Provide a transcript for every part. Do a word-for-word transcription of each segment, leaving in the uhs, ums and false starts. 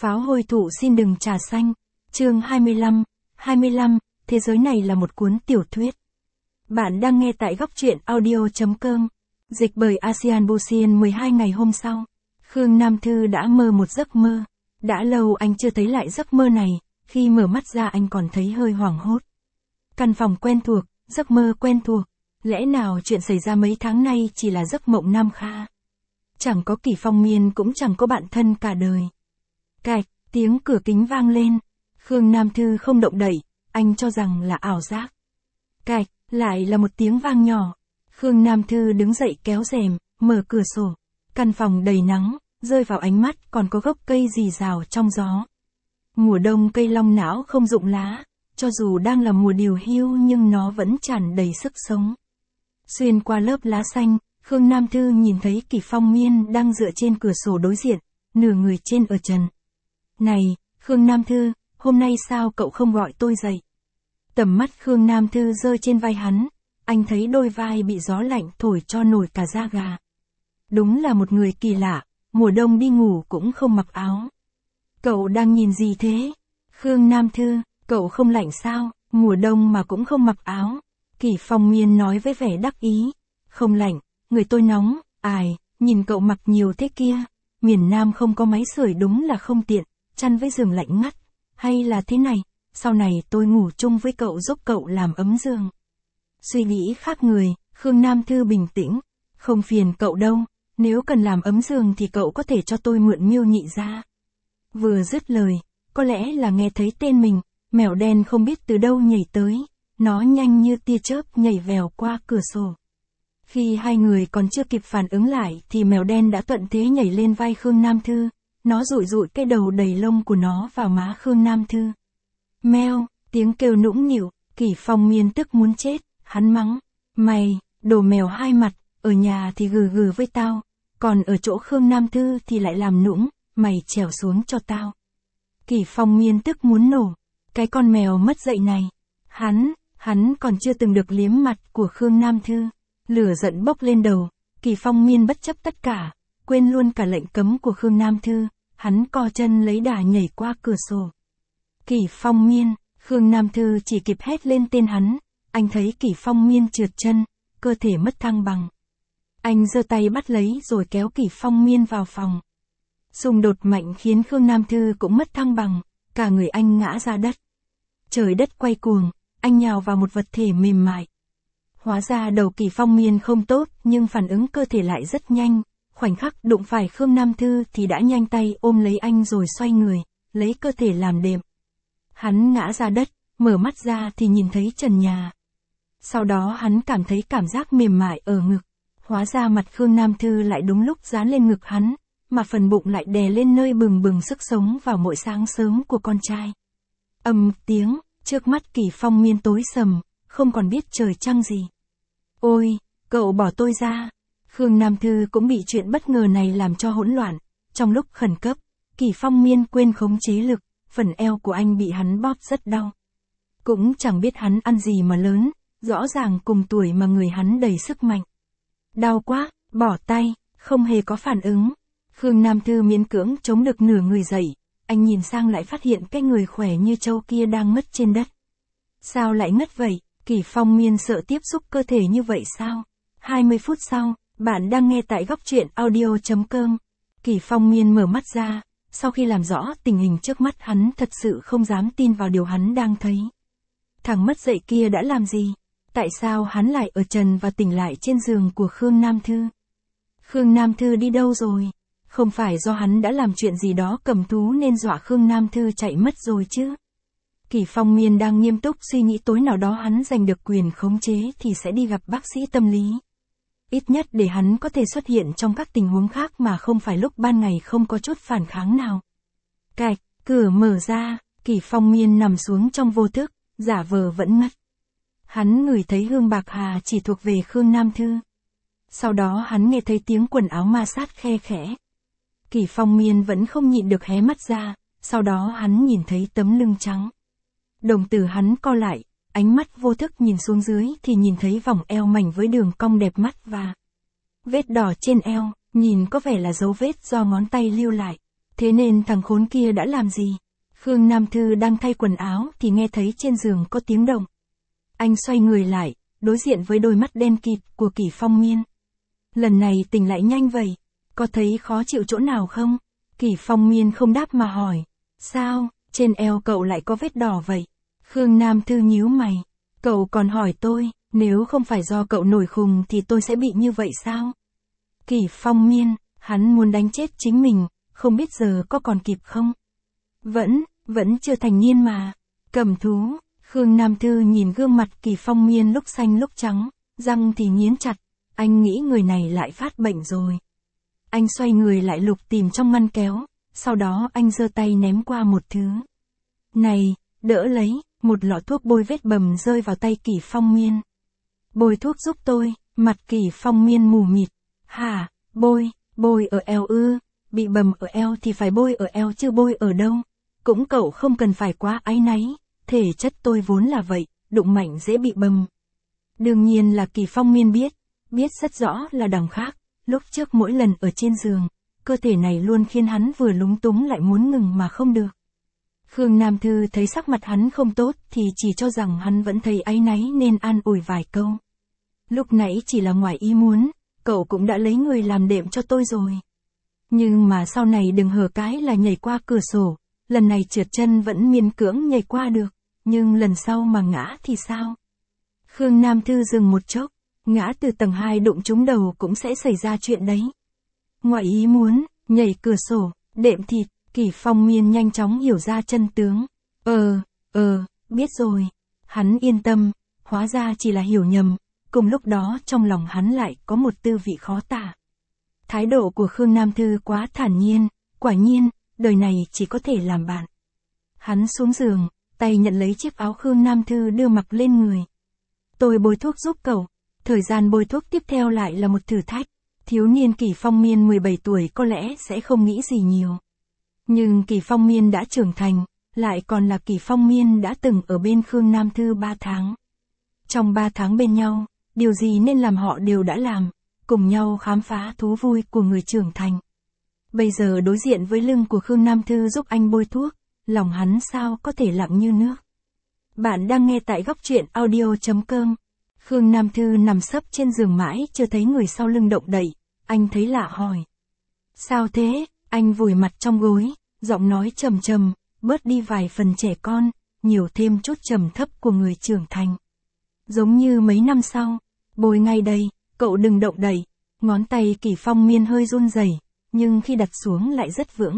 Pháo hôi thụ xin đừng trà xanh. Chương hai mươi lăm, hai mươi lăm, thế giới này là một cuốn tiểu thuyết. Bạn đang nghe tại góc truyện audio chấm com. Dịch bởi Asian Busian. Mười hai ngày hôm sau, Khương Nam Thư đã mơ một giấc mơ. Đã lâu anh chưa thấy lại giấc mơ này, khi mở mắt ra anh còn thấy hơi hoảng hốt. Căn phòng quen thuộc, giấc mơ quen thuộc, lẽ nào chuyện xảy ra mấy tháng nay chỉ là giấc mộng Nam Kha? Chẳng có Kỷ Phong Miên cũng chẳng có bạn thân cả đời. Cạch, tiếng cửa kính vang lên. Khương Nam Thư không động đậy, anh cho rằng là ảo giác. Cạch, lại là một tiếng vang nhỏ. Khương Nam Thư đứng dậy kéo rèm, mở cửa sổ. Căn phòng đầy nắng, rơi vào ánh mắt còn có gốc cây rì rào trong gió. Mùa đông cây long não không rụng lá, cho dù đang là mùa điều hưu nhưng nó vẫn tràn đầy sức sống. Xuyên qua lớp lá xanh, Khương Nam Thư nhìn thấy Kỷ Phong Miên đang dựa trên cửa sổ đối diện, nửa người trên ở trần. Này, Khương Nam Thư, hôm nay sao cậu không gọi tôi dậy? Tầm mắt Khương Nam Thư rơi trên vai hắn, anh thấy đôi vai bị gió lạnh thổi cho nổi cả da gà. Đúng là một người kỳ lạ, mùa đông đi ngủ cũng không mặc áo. Cậu đang nhìn gì thế? Khương Nam Thư, cậu không lạnh sao, mùa đông mà cũng không mặc áo. Kỷ Phong Miên nói với vẻ đắc ý. Không lạnh, người tôi nóng, ai, nhìn cậu mặc nhiều thế kia. Miền Nam không có máy sưởi đúng là không tiện, chăn với giường lạnh ngắt. Hay là thế này, sau này tôi ngủ chung với cậu giúp cậu làm ấm giường. Suy nghĩ khác người, Khương Nam Thư bình tĩnh. Không phiền cậu đâu, nếu cần làm ấm giường thì cậu có thể cho tôi mượn Miêu Nhị ra. Vừa dứt lời, có lẽ là nghe thấy tên mình, mèo đen không biết từ đâu nhảy tới. Nó nhanh như tia chớp nhảy vèo qua cửa sổ. Khi hai người còn chưa kịp phản ứng lại thì mèo đen đã thuận thế nhảy lên vai Khương Nam Thư. Nó dụi dụi cái đầu đầy lông của nó vào má Khương Nam Thư. Meo, tiếng kêu nũng nịu, Kỷ Phong Miên tức muốn chết, hắn mắng. Mày, đồ mèo hai mặt, ở nhà thì gừ gừ với tao, còn ở chỗ Khương Nam Thư thì lại làm nũng, mày trèo xuống cho tao. Kỷ Phong Miên tức muốn nổ, cái con mèo mất dạy này. Hắn, hắn còn chưa từng được liếm mặt của Khương Nam Thư. Lửa giận bốc lên đầu, Kỷ Phong Miên bất chấp tất cả, quên luôn cả lệnh cấm của Khương Nam Thư, hắn co chân lấy đà nhảy qua cửa sổ. Kỷ Phong Miên, Khương Nam Thư chỉ kịp hét lên tên hắn, anh thấy Kỷ Phong Miên trượt chân, cơ thể mất thăng bằng. Anh giơ tay bắt lấy rồi kéo Kỷ Phong Miên vào phòng. Xung đột mạnh khiến Khương Nam Thư cũng mất thăng bằng, cả người anh ngã ra đất. Trời đất quay cuồng, anh nhào vào một vật thể mềm mại. Hóa ra đầu Kỷ Phong Miên không tốt nhưng phản ứng cơ thể lại rất nhanh. Khoảnh khắc đụng phải Khương Nam Thư thì đã nhanh tay ôm lấy anh rồi xoay người, lấy cơ thể làm đệm. Hắn ngã ra đất, mở mắt ra thì nhìn thấy trần nhà. Sau đó hắn cảm thấy cảm giác mềm mại ở ngực. Hóa ra mặt Khương Nam Thư lại đúng lúc dán lên ngực hắn, mà phần bụng lại đè lên nơi bừng bừng sức sống vào mỗi sáng sớm của con trai. Ầm tiếng, trước mắt Kỷ Phong Miên tối sầm, không còn biết trời trăng gì. Ôi, cậu bỏ tôi ra. Khương Nam Thư cũng bị chuyện bất ngờ này làm cho hỗn loạn. Trong lúc khẩn cấp, Kỷ Phong Miên quên khống chế lực, phần eo của anh bị hắn bóp rất đau. Cũng chẳng biết hắn ăn gì mà lớn, rõ ràng cùng tuổi mà người hắn đầy sức mạnh. Đau quá, bỏ tay, không hề có phản ứng. Khương Nam Thư miễn cưỡng chống được nửa người dậy, anh nhìn sang lại phát hiện cái người khỏe như trâu kia đang ngất trên đất. Sao lại ngất vậy? Kỷ Phong Miên sợ tiếp xúc cơ thể như vậy sao? hai mươi phút sau, bạn đang nghe tại góc truyện audio chấm com. Kỷ Phong Miên mở mắt ra, sau khi làm rõ tình hình trước mắt hắn thật sự không dám tin vào điều hắn đang thấy. Thằng mất dạy kia đã làm gì? Tại sao hắn lại ở trần và tỉnh lại trên giường của Khương Nam Thư? Khương Nam Thư đi đâu rồi? Không phải do hắn đã làm chuyện gì đó cầm thú nên dọa Khương Nam Thư chạy mất rồi chứ? Kỷ Phong Miên đang nghiêm túc suy nghĩ tối nào đó hắn giành được quyền khống chế thì sẽ đi gặp bác sĩ tâm lý. Ít nhất để hắn có thể xuất hiện trong các tình huống khác mà không phải lúc ban ngày không có chút phản kháng nào. Cạch, cửa mở ra, Kỷ Phong Miên nằm xuống trong vô thức, giả vờ vẫn ngất. Hắn ngửi thấy hương bạc hà chỉ thuộc về Khương Nam Thư. Sau đó hắn nghe thấy tiếng quần áo ma sát khe khẽ. Kỷ Phong Miên vẫn không nhịn được hé mắt ra, sau đó hắn nhìn thấy tấm lưng trắng. Đồng tử hắn co lại, ánh mắt vô thức nhìn xuống dưới thì nhìn thấy vòng eo mảnh với đường cong đẹp mắt và vết đỏ trên eo, nhìn có vẻ là dấu vết do ngón tay lưu lại. Thế nên thằng khốn kia đã làm gì? Khương Nam Thư đang thay quần áo thì nghe thấy trên giường có tiếng động. Anh xoay người lại, đối diện với đôi mắt đen kịt của Kỷ Phong Miên. Lần này tỉnh lại nhanh vậy, có thấy khó chịu chỗ nào không? Kỷ Phong Miên không đáp mà hỏi. Sao, trên eo cậu lại có vết đỏ vậy? Khương Nam Thư nhíu mày. Cậu còn hỏi tôi, nếu không phải do cậu nổi khùng thì tôi sẽ bị như vậy sao? Kỷ Phong Miên, hắn muốn đánh chết chính mình, không biết giờ có còn kịp không? Vẫn, vẫn chưa thành niên mà. Cầm thú, Khương Nam Thư nhìn gương mặt Kỷ Phong Miên lúc xanh lúc trắng, răng thì nghiến chặt, anh nghĩ người này lại phát bệnh rồi. Anh xoay người lại lục tìm trong ngăn kéo, sau đó anh giơ tay ném qua một thứ. Này, đỡ lấy, một lọ thuốc bôi vết bầm rơi vào tay Kỷ Phong Miên. Bôi thuốc giúp tôi, mặt Kỷ Phong Miên mù mịt. Hả, bôi, bôi ở eo ư, bị bầm ở eo thì phải bôi ở eo chứ bôi ở đâu. Cũng cậu không cần phải quá áy náy, thể chất tôi vốn là vậy, đụng mạnh dễ bị bầm. Đương nhiên là Kỷ Phong Miên biết, biết rất rõ là đằng khác, lúc trước mỗi lần ở trên giường, cơ thể này luôn khiến hắn vừa lúng túng lại muốn ngừng mà không được. Khương Nam Thư thấy sắc mặt hắn không tốt thì chỉ cho rằng hắn vẫn thấy áy náy nên an ủi vài câu. Lúc nãy chỉ là ngoài ý muốn, cậu cũng đã lấy người làm đệm cho tôi rồi. Nhưng mà sau này đừng hở cái là nhảy qua cửa sổ, lần này trượt chân vẫn miễn cưỡng nhảy qua được, nhưng lần sau mà ngã thì sao? Khương Nam Thư dừng một chốc, ngã từ tầng hai đụng trúng đầu cũng sẽ xảy ra chuyện đấy. Ngoài ý muốn, nhảy cửa sổ, đệm thịt, Kỷ Phong Miên nhanh chóng hiểu ra chân tướng. Ờ, ờ, biết rồi. Hắn yên tâm, hóa ra chỉ là hiểu nhầm, cùng lúc đó trong lòng hắn lại có một tư vị khó tả. Thái độ của Khương Nam Thư quá thản nhiên, quả nhiên, đời này chỉ có thể làm bạn. Hắn xuống giường, tay nhận lấy chiếc áo Khương Nam Thư đưa mặc lên người. Tôi bôi thuốc giúp cậu. Thời gian bôi thuốc tiếp theo lại là một thử thách. Thiếu niên Kỷ Phong Miên mười bảy tuổi có lẽ sẽ không nghĩ gì nhiều. Nhưng Kỷ Phong Miên đã trưởng thành, lại còn là Kỷ Phong Miên đã từng ở bên Khương Nam Thư ba tháng. Trong ba tháng bên nhau, điều gì nên làm họ đều đã làm, cùng nhau khám phá thú vui của người trưởng thành. Bây giờ đối diện với lưng của Khương Nam Thư giúp anh bôi thuốc, lòng hắn sao có thể lặng như nước. Bạn đang nghe tại góc truyện audio chấm com. Khương Nam Thư nằm sấp trên giường mãi chưa thấy người sau lưng động đậy, anh thấy lạ hỏi. Sao thế? Anh vùi mặt trong gối, giọng nói trầm trầm, bớt đi vài phần trẻ con, nhiều thêm chút trầm thấp của người trưởng thành. Giống như mấy năm sau, bôi ngay đây, cậu đừng động đậy. Ngón tay Kỷ Phong Miên hơi run rẩy, nhưng khi đặt xuống lại rất vững.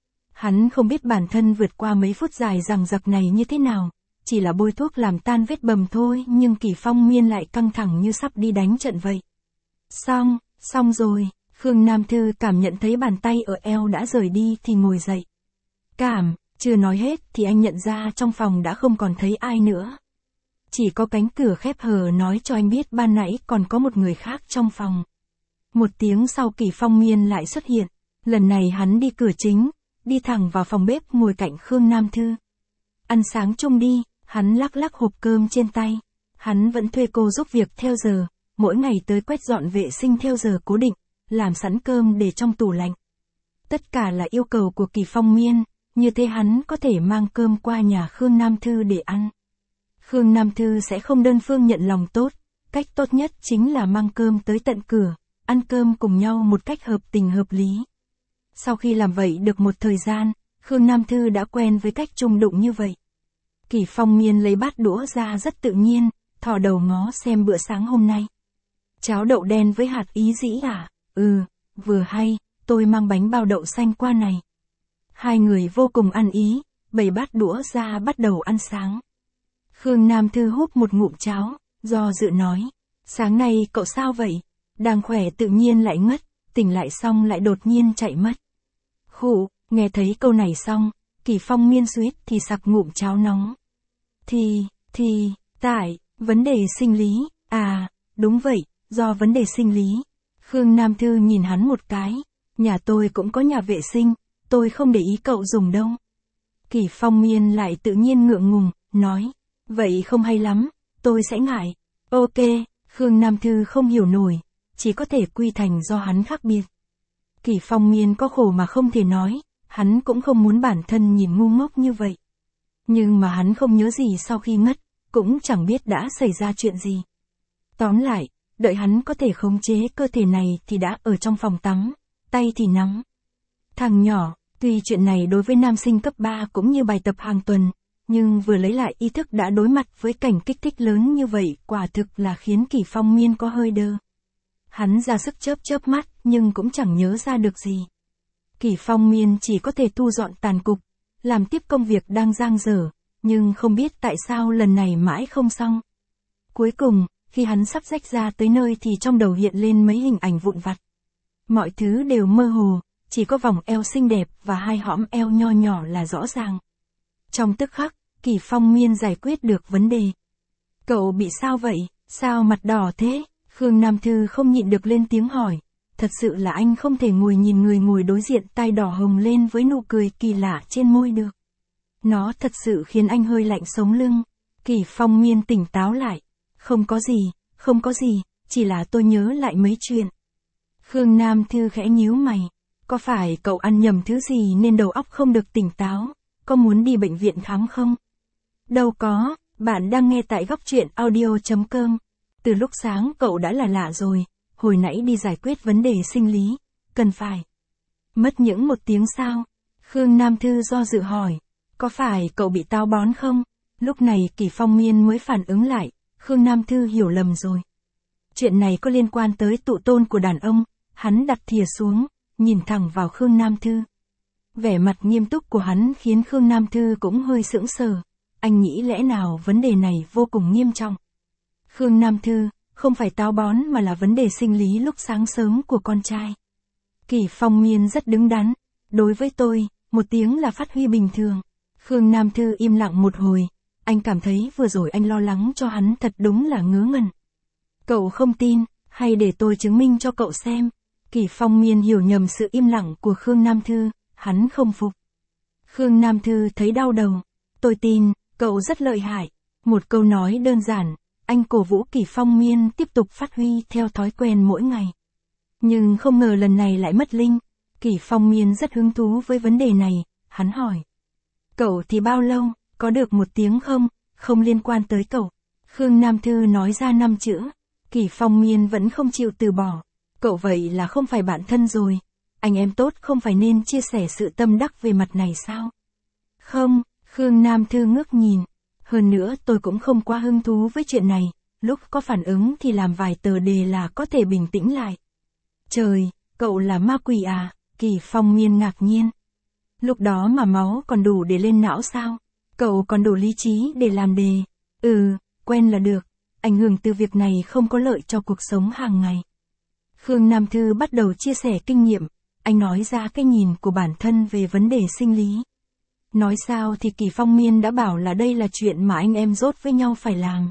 Hắn không biết bản thân vượt qua mấy phút dài dằng dặc này như thế nào, chỉ là bôi thuốc làm tan vết bầm thôi nhưng Kỷ Phong Miên lại căng thẳng như sắp đi đánh trận vậy. Xong, xong rồi, Khương Nam Thư cảm nhận thấy bàn tay ở eo đã rời đi thì ngồi dậy. Cảm, chưa nói hết thì anh nhận ra trong phòng đã không còn thấy ai nữa. Chỉ có cánh cửa khép hờ nói cho anh biết ban nãy còn có một người khác trong phòng. Một tiếng sau Kỷ Phong Miên lại xuất hiện, lần này hắn đi cửa chính, đi thẳng vào phòng bếp ngồi cạnh Khương Nam Thư. Ăn sáng chung đi, hắn lắc lắc hộp cơm trên tay. Hắn vẫn thuê cô giúp việc theo giờ, mỗi ngày tới quét dọn vệ sinh theo giờ cố định, làm sẵn cơm để trong tủ lạnh. Tất cả là yêu cầu của Kỷ Phong Miên, như thế hắn có thể mang cơm qua nhà Khương Nam Thư để ăn. Khương Nam Thư sẽ không đơn phương nhận lòng tốt, cách tốt nhất chính là mang cơm tới tận cửa, ăn cơm cùng nhau một cách hợp tình hợp lý. Sau khi làm vậy được một thời gian, Khương Nam Thư đã quen với cách chung đụng như vậy. Kỷ Phong Miên lấy bát đũa ra rất tự nhiên, thò đầu ngó xem bữa sáng hôm nay. Cháo đậu đen với hạt ý dĩ à? Ừ, vừa hay, tôi mang bánh bao đậu xanh qua này. Hai người vô cùng ăn ý, bày bát đũa ra bắt đầu ăn sáng. Khương Nam Thư húp một ngụm cháo, do dự nói. Sáng nay cậu sao vậy? Đang khỏe tự nhiên lại ngất, tỉnh lại xong lại đột nhiên chạy mất. Khụ, nghe thấy câu này xong, Kỷ Phong Miên suýt thì sặc ngụm cháo nóng. Thì, thì, tại, vấn đề sinh lý, à, đúng vậy, do vấn đề sinh lý. Khương Nam Thư nhìn hắn một cái, nhà tôi cũng có nhà vệ sinh, tôi không để ý cậu dùng đâu. Kỷ Phong Miên lại tự nhiên ngượng ngùng, nói, vậy không hay lắm, tôi sẽ ngại. Ok, Khương Nam Thư không hiểu nổi, chỉ có thể quy thành do hắn khác biệt. Kỷ Phong Miên có khổ mà không thể nói, hắn cũng không muốn bản thân nhìn ngu ngốc như vậy. Nhưng mà hắn không nhớ gì sau khi ngất, cũng chẳng biết đã xảy ra chuyện gì. Tóm lại, đợi hắn có thể khống chế cơ thể này thì đã ở trong phòng tắm, tay thì nóng. Thằng nhỏ, tuy chuyện này đối với nam sinh cấp ba cũng như bài tập hàng tuần, nhưng vừa lấy lại ý thức đã đối mặt với cảnh kích thích lớn như vậy quả thực là khiến Kỷ Phong Miên có hơi đơ. Hắn ra sức chớp chớp mắt nhưng cũng chẳng nhớ ra được gì. Kỷ Phong Miên chỉ có thể thu dọn tàn cục, làm tiếp công việc đang dang dở, nhưng không biết tại sao lần này mãi không xong. Cuối cùng, khi hắn sắp rách ra tới nơi thì trong đầu hiện lên mấy hình ảnh vụn vặt. Mọi thứ đều mơ hồ, chỉ có vòng eo xinh đẹp và hai hõm eo nho nhỏ là rõ ràng. Trong tức khắc, Kỷ Phong Miên giải quyết được vấn đề. Cậu bị sao vậy, sao mặt đỏ thế? Khương Nam Thư không nhịn được lên tiếng hỏi. Thật sự là anh không thể ngồi nhìn người ngồi đối diện tai đỏ hồng lên với nụ cười kỳ lạ trên môi được. Nó thật sự khiến anh hơi lạnh sống lưng. Kỷ Phong Miên tỉnh táo lại. Không có gì, không có gì, chỉ là tôi nhớ lại mấy chuyện. Khương Nam Thư khẽ nhíu mày. Có phải cậu ăn nhầm thứ gì nên đầu óc không được tỉnh táo? Có muốn đi bệnh viện khám không? Đâu có, bạn đang nghe tại góc truyện audio chấm com. Từ lúc sáng cậu đã là lạ rồi, hồi nãy đi giải quyết vấn đề sinh lý, cần phải mất những một tiếng sao? Khương Nam Thư do dự hỏi, có phải cậu bị táo bón không? Lúc này Kỷ Phong Miên mới phản ứng lại, Khương Nam Thư hiểu lầm rồi. Chuyện này có liên quan tới tụ tôn của đàn ông, hắn đặt thìa xuống, nhìn thẳng vào Khương Nam Thư. Vẻ mặt nghiêm túc của hắn khiến Khương Nam Thư cũng hơi sững sờ, anh nghĩ lẽ nào vấn đề này vô cùng nghiêm trọng. Khương Nam Thư, không phải táo bón mà là vấn đề sinh lý lúc sáng sớm của con trai. Kỷ Phong Miên rất đứng đắn, đối với tôi, một tiếng là phát huy bình thường. Khương Nam Thư im lặng một hồi, anh cảm thấy vừa rồi anh lo lắng cho hắn thật đúng là ngớ ngẩn. Cậu không tin, hay để tôi chứng minh cho cậu xem. Kỷ Phong Miên hiểu nhầm sự im lặng của Khương Nam Thư, hắn không phục. Khương Nam Thư thấy đau đầu, tôi tin, cậu rất lợi hại. Một câu nói đơn giản, anh cổ vũ Kỷ Phong Miên tiếp tục phát huy theo thói quen mỗi ngày. Nhưng không ngờ lần này lại mất linh. Kỷ Phong Miên rất hứng thú với vấn đề này, hắn hỏi. Cậu thì bao lâu, có được một tiếng không, không liên quan tới cậu. Khương Nam Thư nói ra năm chữ, Kỷ Phong Miên vẫn không chịu từ bỏ. Cậu vậy là không phải bạn thân rồi, anh em tốt không phải nên chia sẻ sự tâm đắc về mặt này sao? Không, Khương Nam Thư ngước nhìn. Hơn nữa tôi cũng không quá hứng thú với chuyện này, lúc có phản ứng thì làm vài tờ đề là có thể bình tĩnh lại. Trời, cậu là ma quỷ à? Kỷ Phong Miên ngạc nhiên. Lúc đó mà máu còn đủ để lên não sao? Cậu còn đủ lý trí để làm đề. Ừ, quen là được, ảnh hưởng từ việc này không có lợi cho cuộc sống hàng ngày. Khương Nam Thư bắt đầu chia sẻ kinh nghiệm, anh nói ra cái nhìn của bản thân về vấn đề sinh lý. Nói sao thì Kỷ Phong Miên đã bảo là đây là chuyện mà anh em rốt với nhau phải làm.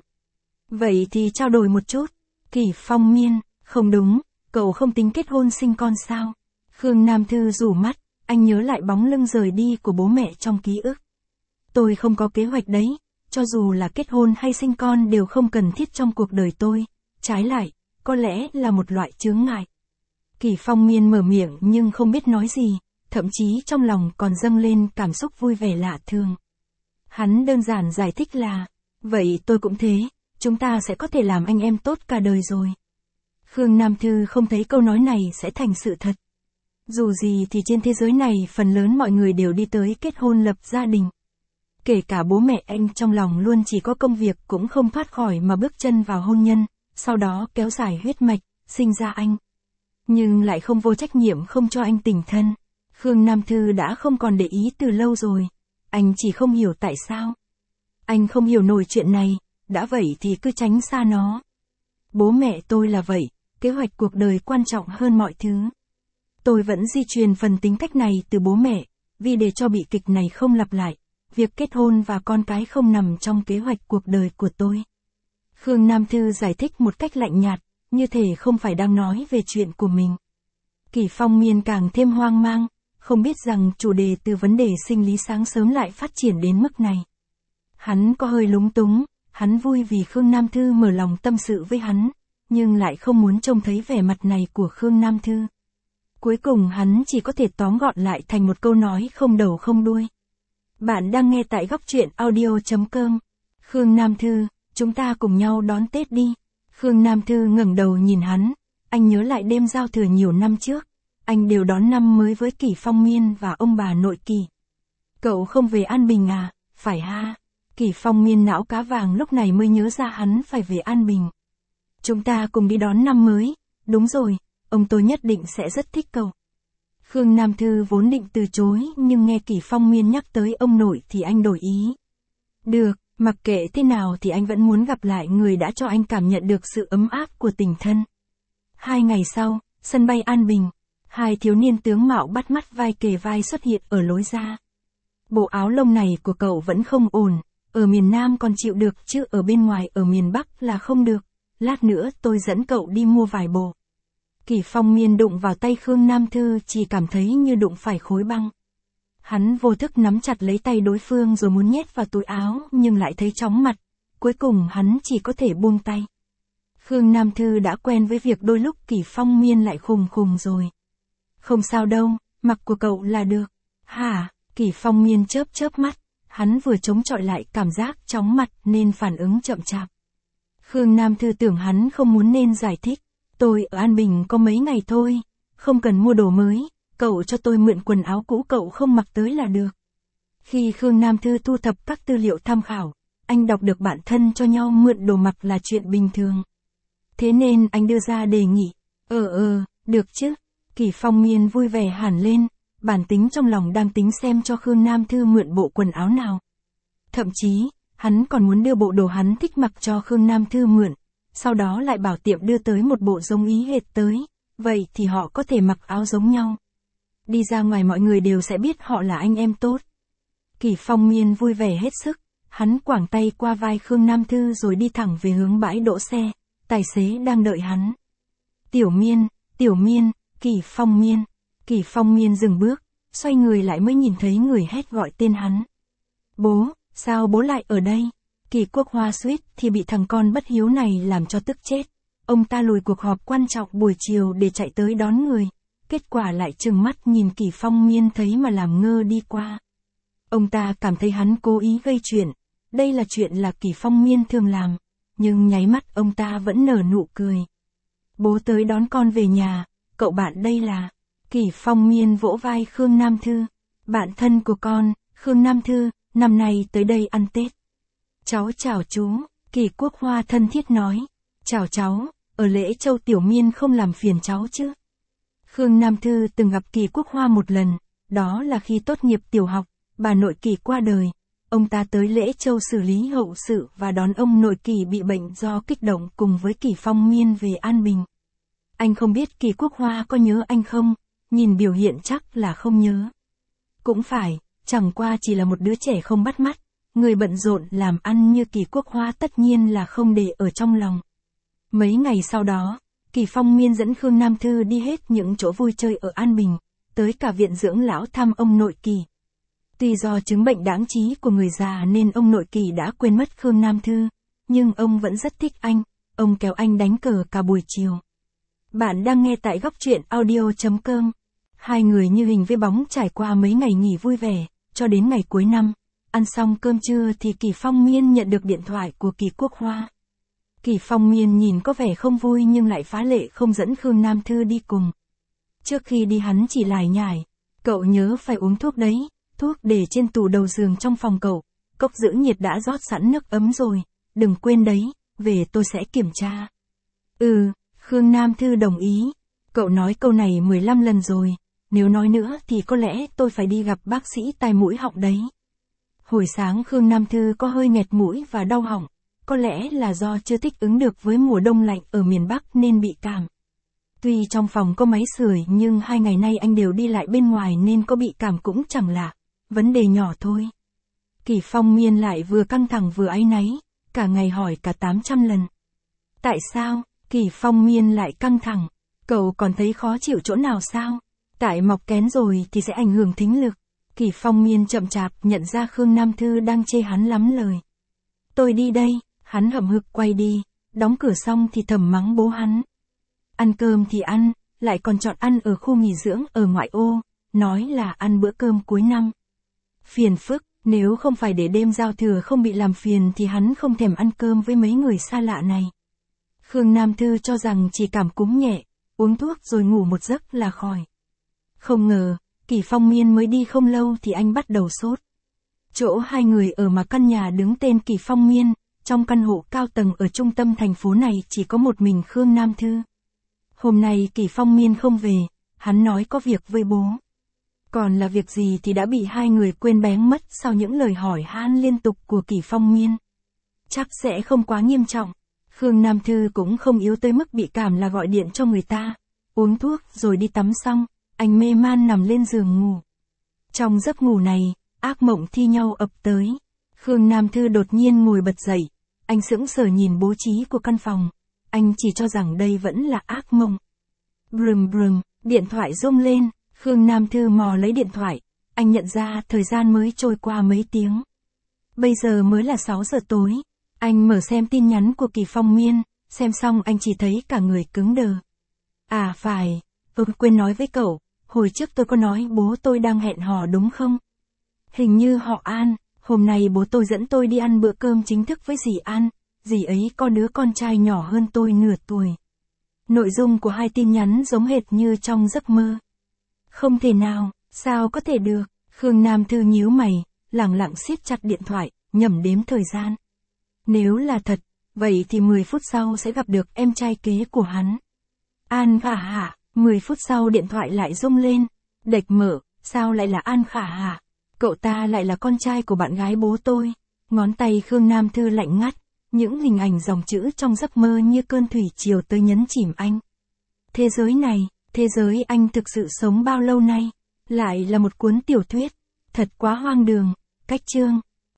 Vậy thì trao đổi một chút. Kỷ Phong Miên, không đúng, cậu không tính kết hôn sinh con sao? Khương Nam Thư rủ mắt, anh nhớ lại bóng lưng rời đi của bố mẹ trong ký ức. Tôi không có kế hoạch đấy, cho dù là kết hôn hay sinh con đều không cần thiết trong cuộc đời tôi. Trái lại, có lẽ là một loại chướng ngại. Kỷ Phong Miên mở miệng nhưng không biết nói gì, thậm chí trong lòng còn dâng lên cảm xúc vui vẻ lạ thường. Hắn đơn giản giải thích là, vậy tôi cũng thế, chúng ta sẽ có thể làm anh em tốt cả đời rồi. Khương Nam Thư không thấy câu nói này sẽ thành sự thật. Dù gì thì trên thế giới này phần lớn mọi người đều đi tới kết hôn lập gia đình. Kể cả bố mẹ anh trong lòng luôn chỉ có công việc cũng không thoát khỏi mà bước chân vào hôn nhân, sau đó kéo dài huyết mạch, sinh ra anh. Nhưng lại không vô trách nhiệm không cho anh tình thân. Khương Nam Thư đã không còn để ý từ lâu rồi. Anh chỉ không hiểu tại sao. Anh không hiểu nổi chuyện này, đã vậy thì cứ tránh xa nó. Bố mẹ tôi là vậy, kế hoạch cuộc đời quan trọng hơn mọi thứ. Tôi vẫn di truyền phần tính cách này từ bố mẹ, vì để cho bị kịch này không lặp lại, việc kết hôn và con cái không nằm trong kế hoạch cuộc đời của tôi. Khương Nam Thư giải thích một cách lạnh nhạt, như thể không phải đang nói về chuyện của mình. Kỷ Phong Miên càng thêm hoang mang, không biết rằng chủ đề từ vấn đề sinh lý sáng sớm lại phát triển đến mức này. Hắn có hơi lúng túng, hắn vui vì Khương Nam Thư mở lòng tâm sự với hắn, nhưng lại không muốn trông thấy vẻ mặt này của Khương Nam Thư. Cuối cùng hắn chỉ có thể tóm gọn lại thành một câu nói không đầu không đuôi. Bạn đang nghe tại góc truyện audio.com. Khương Nam Thư, chúng ta cùng nhau đón Tết đi. Khương Nam Thư ngẩng đầu nhìn hắn, anh nhớ lại đêm giao thừa nhiều năm trước. Anh đều đón năm mới với Kỷ Phong Miên và ông bà nội Kỷ. Cậu không về An Bình à? Phải ha. Kỷ Phong Miên não cá vàng lúc này mới nhớ ra hắn phải về An Bình. Chúng ta cùng đi đón năm mới. Đúng rồi, ông tôi nhất định sẽ rất thích cậu. Khương Nam Thư vốn định từ chối nhưng nghe Kỷ Phong Miên nhắc tới ông nội thì anh đổi ý. Được, mặc kệ thế nào thì anh vẫn muốn gặp lại người đã cho anh cảm nhận được sự ấm áp của tình thân. Hai ngày sau, sân bay An Bình, hai thiếu niên tướng mạo bắt mắt vai kề vai xuất hiện ở lối ra. Bộ áo lông này của cậu vẫn không ổn, ở miền Nam còn chịu được chứ ở bên ngoài ở miền Bắc là không được, lát nữa tôi dẫn cậu đi mua vài bộ. Kỷ Phong Miên đụng vào tay Khương Nam Thư chỉ cảm thấy như đụng phải khối băng. Hắn vô thức nắm chặt lấy tay đối phương rồi muốn nhét vào túi áo nhưng lại thấy chóng mặt, cuối cùng hắn chỉ có thể buông tay. Khương Nam Thư đã quen với việc đôi lúc Kỷ Phong Miên lại khùng khùng rồi. Không sao đâu, mặc của cậu là được. Hả? Kỷ Phong Miên chớp chớp mắt, hắn vừa chống chọi lại cảm giác chóng mặt nên phản ứng chậm chạp. Khương Nam Thư tưởng hắn không muốn nên giải thích. Tôi ở An Bình có mấy ngày thôi, không cần mua đồ mới, cậu cho tôi mượn quần áo cũ cậu không mặc tới là được. Khi Khương Nam Thư thu thập các tư liệu tham khảo, anh đọc được bạn thân cho nhau mượn đồ mặc là chuyện bình thường. Thế nên anh đưa ra đề nghị, ờ ờ, được chứ. Kỷ Phong Miên vui vẻ hẳn lên, bản tính trong lòng đang tính xem cho Khương Nam Thư mượn bộ quần áo nào. Thậm chí, hắn còn muốn đưa bộ đồ hắn thích mặc cho Khương Nam Thư mượn, sau đó lại bảo tiệm đưa tới một bộ giống ý hệt tới, vậy thì họ có thể mặc áo giống nhau. Đi ra ngoài mọi người đều sẽ biết họ là anh em tốt. Kỷ Phong Miên vui vẻ hết sức, hắn quàng tay qua vai Khương Nam Thư rồi đi thẳng về hướng bãi đỗ xe, tài xế đang đợi hắn. Tiểu Miên, Tiểu Miên, Kỷ Phong Miên. Kỷ Phong Miên dừng bước, xoay người lại mới nhìn thấy người hét gọi tên hắn. Bố, sao bố lại ở đây? Kỷ Quốc Hoa suýt thì bị thằng con bất hiếu này làm cho tức chết. Ông ta lùi cuộc họp quan trọng buổi chiều để chạy tới đón người. Kết quả lại trừng mắt nhìn Kỷ Phong Miên thấy mà làm ngơ đi qua. Ông ta cảm thấy hắn cố ý gây chuyện. Đây là chuyện là Kỷ Phong Miên thường làm. Nhưng nháy mắt ông ta vẫn nở nụ cười. Bố tới đón con về nhà. Cậu bạn đây là... Kỷ Phong Miên vỗ vai Khương Nam Thư. Bạn thân của con, Khương Nam Thư, năm nay tới đây ăn Tết. Cháu chào chú, Kỷ Quốc Hoa thân thiết nói. Chào cháu, ở lễ Châu Tiểu Miên không làm phiền cháu chứ. Khương Nam Thư từng gặp Kỷ Quốc Hoa một lần, đó là khi tốt nghiệp tiểu học, bà nội Kỷ qua đời. Ông ta tới lễ Châu xử lý hậu sự và đón ông nội Kỷ bị bệnh do kích động cùng với Kỷ Phong Miên về An Bình. Anh không biết Kỷ Quốc Hoa có nhớ anh không, nhìn biểu hiện chắc là không nhớ. Cũng phải, chẳng qua chỉ là một đứa trẻ không bắt mắt. Người bận rộn làm ăn như Kỷ Quốc Hoa tất nhiên là không để ở trong lòng. Mấy ngày sau đó, Kỷ Phong Miên dẫn Khương Nam Thư đi hết những chỗ vui chơi ở An Bình, tới cả viện dưỡng lão thăm ông nội Kỷ. Tuy do chứng bệnh đãng trí của người già nên ông nội Kỷ đã quên mất Khương Nam Thư, nhưng ông vẫn rất thích anh, ông kéo anh đánh cờ cả buổi chiều. Bạn đang nghe tại góc truyện audio.com. Hai người như hình với bóng trải qua mấy ngày nghỉ vui vẻ, cho đến ngày cuối năm. Ăn xong cơm trưa thì Kỷ Phong Miên nhận được điện thoại của Kỷ Quốc Hoa. Kỷ Phong Miên nhìn có vẻ không vui nhưng lại phá lệ không dẫn Khương Nam Thư đi cùng. Trước khi đi hắn chỉ lải nhải, cậu nhớ phải uống thuốc đấy, thuốc để trên tủ đầu giường trong phòng cậu, cốc giữ nhiệt đã rót sẵn nước ấm rồi, đừng quên đấy, về tôi sẽ kiểm tra. Ừ, Khương Nam Thư đồng ý, cậu nói câu này mười lăm lần rồi, nếu nói nữa thì có lẽ tôi phải đi gặp bác sĩ tai mũi họng đấy. Hồi sáng Khương Nam Thư có hơi nghẹt mũi và đau họng, có lẽ là do chưa thích ứng được với mùa đông lạnh ở miền Bắc nên bị cảm. Tuy trong phòng có máy sưởi nhưng hai ngày nay anh đều đi lại bên ngoài nên có bị cảm cũng chẳng lạ, vấn đề nhỏ thôi. Kỷ Phong Miên lại vừa căng thẳng vừa áy náy, cả ngày hỏi cả tám trăm lần. Tại sao, Kỷ Phong Miên lại căng thẳng, cậu còn thấy khó chịu chỗ nào sao? Tại mọc kén rồi thì sẽ ảnh hưởng thính lực. Kỷ Phong Miên chậm chạp nhận ra Khương Nam Thư đang chê hắn lắm lời. Tôi đi đây, hắn hậm hực quay đi, đóng cửa xong thì thầm mắng bố hắn. Ăn cơm thì ăn, lại còn chọn ăn ở khu nghỉ dưỡng ở ngoại ô, nói là ăn bữa cơm cuối năm. Phiền phức, nếu không phải để đêm giao thừa không bị làm phiền thì hắn không thèm ăn cơm với mấy người xa lạ này. Khương Nam Thư cho rằng chỉ cảm cúm nhẹ, uống thuốc rồi ngủ một giấc là khỏi. Không ngờ, Kỷ Phong Miên mới đi không lâu thì anh bắt đầu sốt. Chỗ hai người ở mà căn nhà đứng tên Kỷ Phong Miên, trong căn hộ cao tầng ở trung tâm thành phố này chỉ có một mình Khương Nam Thư. Hôm nay Kỷ Phong Miên không về, hắn nói có việc với bố. Còn là việc gì thì đã bị hai người quên bén mất sau những lời hỏi han liên tục của Kỷ Phong Miên. Chắc sẽ không quá nghiêm trọng. Khương Nam Thư cũng không yếu tới mức bị cảm là gọi điện cho người ta. Uống thuốc rồi đi tắm xong, anh mê man nằm lên giường ngủ. Trong giấc ngủ này, ác mộng thi nhau ập tới. Khương Nam Thư đột nhiên ngồi bật dậy. Anh sững sờ nhìn bố trí của căn phòng. Anh chỉ cho rằng đây vẫn là ác mộng. Brum brum, điện thoại rung lên. Khương Nam Thư mò lấy điện thoại. Anh nhận ra thời gian mới trôi qua mấy tiếng. Bây giờ mới là sáu giờ tối. Anh mở xem tin nhắn của Kỷ Phong Miên. Xem xong anh chỉ thấy cả người cứng đờ. À phải, tôi quên nói với cậu. Hồi trước tôi có nói bố tôi đang hẹn hò đúng không? Hình như họ An. Hôm nay bố tôi dẫn tôi đi ăn bữa cơm chính thức với dì An. Dì ấy có đứa con trai nhỏ hơn tôi nửa tuổi. Nội dung của hai tin nhắn giống hệt như trong giấc mơ. Không thể nào, sao có thể được? Khương Nam Thư nhíu mày, lẳng lặng siết chặt điện thoại, nhẩm đếm thời gian. Nếu là thật, vậy thì mười phút sau sẽ gặp được em trai kế của hắn. An Khả Hạ, mười phút sau điện thoại lại rung lên. Đệch mở, sao lại là An Khả Hạ? Cậu ta lại là con trai của bạn gái bố tôi. Ngón tay Khương Nam Thư lạnh ngắt, những hình ảnh dòng chữ trong giấc mơ như cơn thủy triều tới nhấn chìm anh. Thế giới này, thế giới anh thực sự sống bao lâu nay, lại là một cuốn tiểu thuyết, thật quá hoang đường. Cách chương